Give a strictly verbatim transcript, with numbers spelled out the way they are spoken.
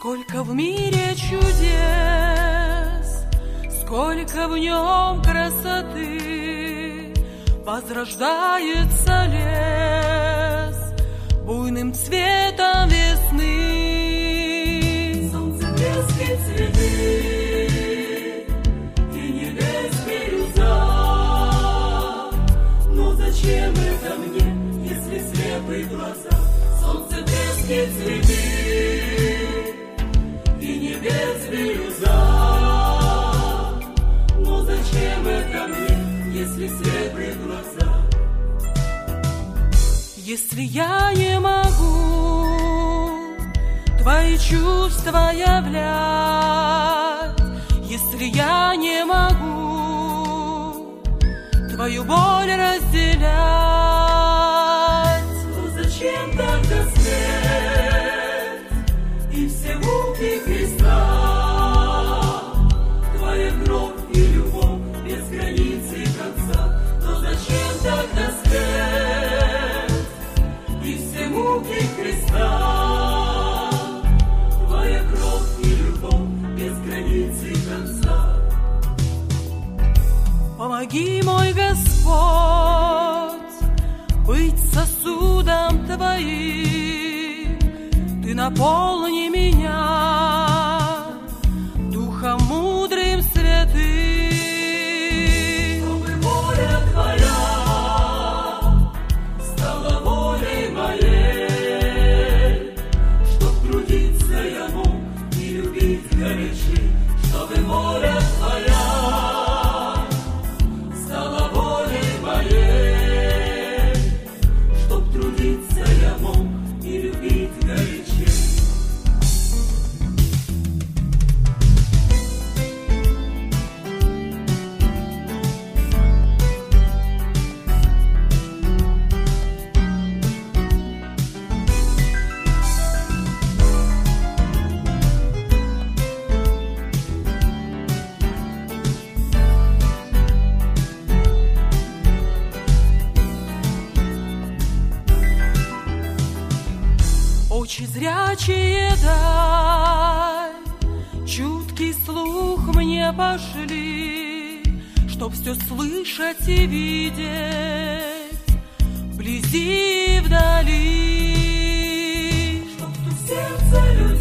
Сколько в мире чудес, сколько в нем красоты, возрождается лес буйным цветом весны. Солнце, блески, цветы и небес бирюза. Но зачем это мне, если слепые глаза? Солнце, блески, цветы и небес бирюза. Но зачем это мне, если слепые глаза? Если я не могу твои чувства являть, если я не могу твою боль разделять, то зачем тогда смерть и все муки Христа? Твоя кровь и любовь без границы и конца. То зачем тогда смерть и все муки Христа? Твоя кровь и любовь без границы и конца. Помоги, мой Господь, быть сосудом Твоим. Ты наполни меня духом мудрым, святым. Чтобы воля Твоя стала волей моей, чтоб трудиться я мог и любить горячей. Чтобы воля Твоя стала волей моей, чтоб трудиться я мог и любить горячей. Очи зрячие дай, чуткий слух мне пошли, чтоб все слышать и видеть вблизи и вдали. Чтоб в сердце людей